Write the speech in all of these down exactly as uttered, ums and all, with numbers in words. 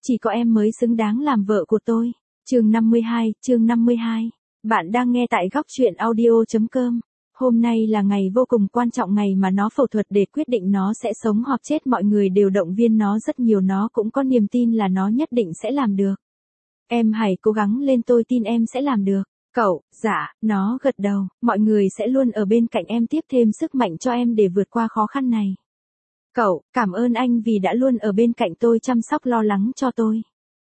chỉ có em mới xứng đáng làm vợ của tôi. Chương năm mươi hai, chương năm mươi hai. Bạn đang nghe tại góc truyện audio chấm com. Hôm nay là ngày vô cùng quan trọng, ngày mà nó phẫu thuật để quyết định nó sẽ sống hoặc chết. Mọi người đều động viên nó rất nhiều, nó cũng có niềm tin là nó nhất định sẽ làm được. Em hãy cố gắng lên, tôi tin em sẽ làm được. Cậu, dạ, nó gật đầu, mọi người sẽ luôn ở bên cạnh em, tiếp thêm sức mạnh cho em để vượt qua khó khăn này. Cậu, cảm ơn anh vì đã luôn ở bên cạnh tôi, chăm sóc lo lắng cho tôi.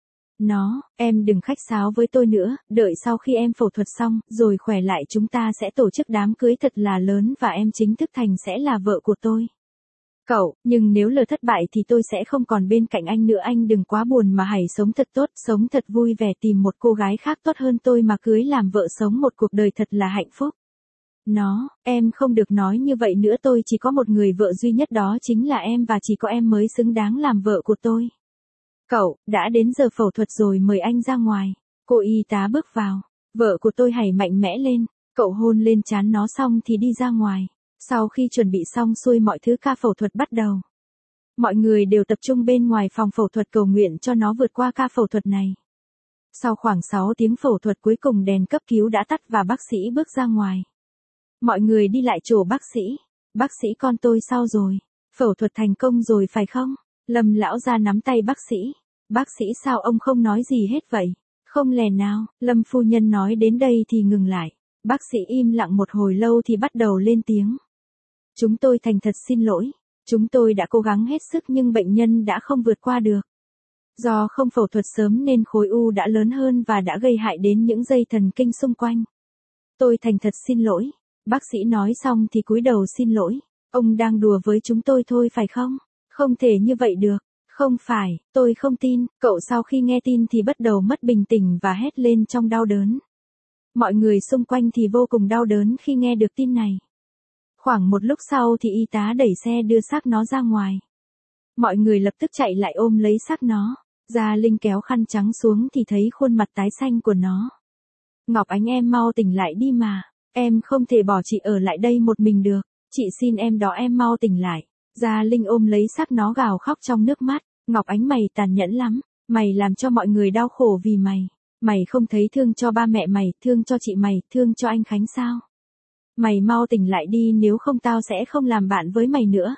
Nó, em đừng khách sáo với tôi nữa, đợi sau khi em phẫu thuật xong, rồi khỏe lại chúng ta sẽ tổ chức đám cưới thật là lớn và em chính thức thành sẽ là vợ của tôi. Cậu, nhưng nếu lỡ thất bại thì tôi sẽ không còn bên cạnh anh nữa, anh đừng quá buồn mà hãy sống thật tốt, sống thật vui vẻ, tìm một cô gái khác tốt hơn tôi mà cưới làm vợ, sống một cuộc đời thật là hạnh phúc. Nó, em không được nói như vậy nữa, tôi chỉ có một người vợ duy nhất, đó chính là em, và chỉ có em mới xứng đáng làm vợ của tôi. Cậu, đã đến giờ phẫu thuật rồi, mời anh ra ngoài. Cô y tá bước vào. Vợ của tôi hãy mạnh mẽ lên. Cậu hôn lên trán nó xong thì đi ra ngoài. Sau khi chuẩn bị xong xuôi mọi thứ, ca phẫu thuật bắt đầu. Mọi người đều tập trung bên ngoài phòng phẫu thuật cầu nguyện cho nó vượt qua ca phẫu thuật này. Sau khoảng sáu tiếng phẫu thuật, cuối cùng đèn cấp cứu đã tắt và bác sĩ bước ra ngoài. Mọi người đi lại chỗ bác sĩ. Bác sĩ, con tôi sao rồi? Phẫu thuật thành công rồi phải không? Lâm lão ra nắm tay bác sĩ. Bác sĩ, sao ông không nói gì hết vậy? Không lẽ nào? Lâm phu nhân nói đến đây thì ngừng lại. Bác sĩ im lặng một hồi lâu thì bắt đầu lên tiếng. Chúng tôi thành thật xin lỗi. Chúng tôi đã cố gắng hết sức nhưng bệnh nhân đã không vượt qua được. Do không phẫu thuật sớm nên khối u đã lớn hơn và đã gây hại đến những dây thần kinh xung quanh. Tôi thành thật xin lỗi. Bác sĩ nói xong thì cúi đầu xin lỗi. Ông đang đùa với chúng tôi thôi phải không? Không thể như vậy được. Không phải, tôi không tin. Cậu sau khi nghe tin thì bắt đầu mất bình tĩnh và hét lên trong đau đớn. Mọi người xung quanh thì vô cùng đau đớn khi nghe được tin này. Khoảng một lúc sau thì y tá đẩy xe đưa xác nó ra ngoài. Mọi người lập tức chạy lại ôm lấy xác nó. Gia Linh kéo khăn trắng xuống thì thấy khuôn mặt tái xanh của nó. Ngọc Ánh, em mau tỉnh lại đi mà. Em không thể bỏ chị ở lại đây một mình được. Chị xin em đó, em mau tỉnh lại. Gia Linh ôm lấy xác nó gào khóc trong nước mắt. Ngọc Ánh, mày tàn nhẫn lắm. Mày làm cho mọi người đau khổ vì mày. Mày không thấy thương cho ba mẹ mày, thương cho chị mày, thương cho anh Khánh sao? Mày mau tỉnh lại đi, nếu không tao sẽ không làm bạn với mày nữa.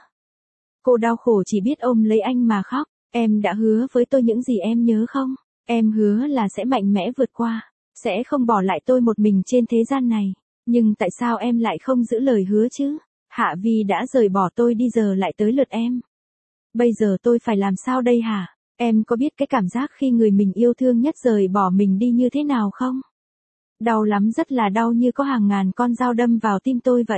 Cô đau khổ chỉ biết ôm lấy anh mà khóc. Em đã hứa với tôi những gì em nhớ không? Em hứa là sẽ mạnh mẽ vượt qua. Sẽ không bỏ lại tôi một mình trên thế gian này. Nhưng tại sao em lại không giữ lời hứa chứ? Hạ Vi đã rời bỏ tôi đi, giờ lại tới lượt em. Bây giờ tôi phải làm sao đây hả? Em có biết cái cảm giác khi người mình yêu thương nhất rời bỏ mình đi như thế nào không? Đau lắm, rất là đau, như có hàng ngàn con dao đâm vào tim tôi vậy.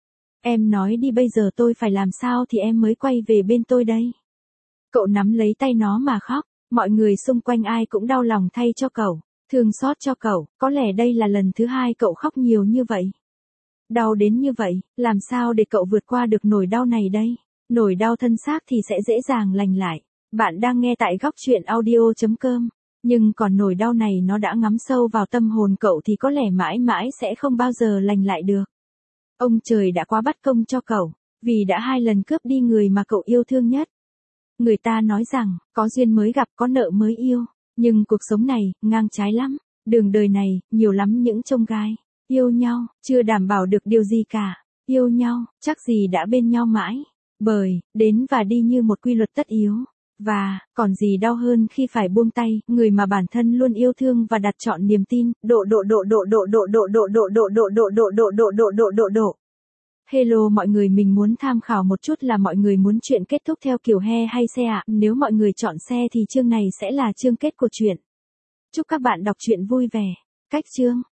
Em nói đi, bây giờ tôi phải làm sao thì em mới quay về bên tôi đây? Cậu nắm lấy tay nó mà khóc. Mọi người xung quanh ai cũng đau lòng thay cho cậu, thương xót cho cậu. Có lẽ đây là lần thứ hai cậu khóc nhiều như vậy. Đau đến như vậy, làm sao để cậu vượt qua được nỗi đau này đây? Nỗi đau thân xác thì sẽ dễ dàng lành lại. Bạn đang nghe tại góc truyện audio chấm com. Nhưng còn nỗi đau này nó đã ngắm sâu vào tâm hồn cậu thì có lẽ mãi mãi sẽ không bao giờ lành lại được. Ông trời đã quá bắt công cho cậu, vì đã hai lần cướp đi người mà cậu yêu thương nhất. Người ta nói rằng, có duyên mới gặp, có nợ mới yêu. Nhưng cuộc sống này, ngang trái lắm. Đường đời này, nhiều lắm những chông gai. Yêu nhau, chưa đảm bảo được điều gì cả. Yêu nhau, chắc gì đã bên nhau mãi. Bởi, đến và đi như một quy luật tất yếu. Và, còn gì đau hơn khi phải buông tay, người mà bản thân luôn yêu thương và đặt trọn niềm tin. Độ độ độ độ độ độ độ độ độ độ độ độ độ độ độ độ độ độ độ. Hello mọi người, mình muốn tham khảo một chút là mọi người muốn chuyện kết thúc theo kiểu he hay xe ạ. Nếu mọi người chọn xe thì chương này sẽ là chương kết của chuyện. Chúc các bạn đọc truyện vui vẻ. Cách chương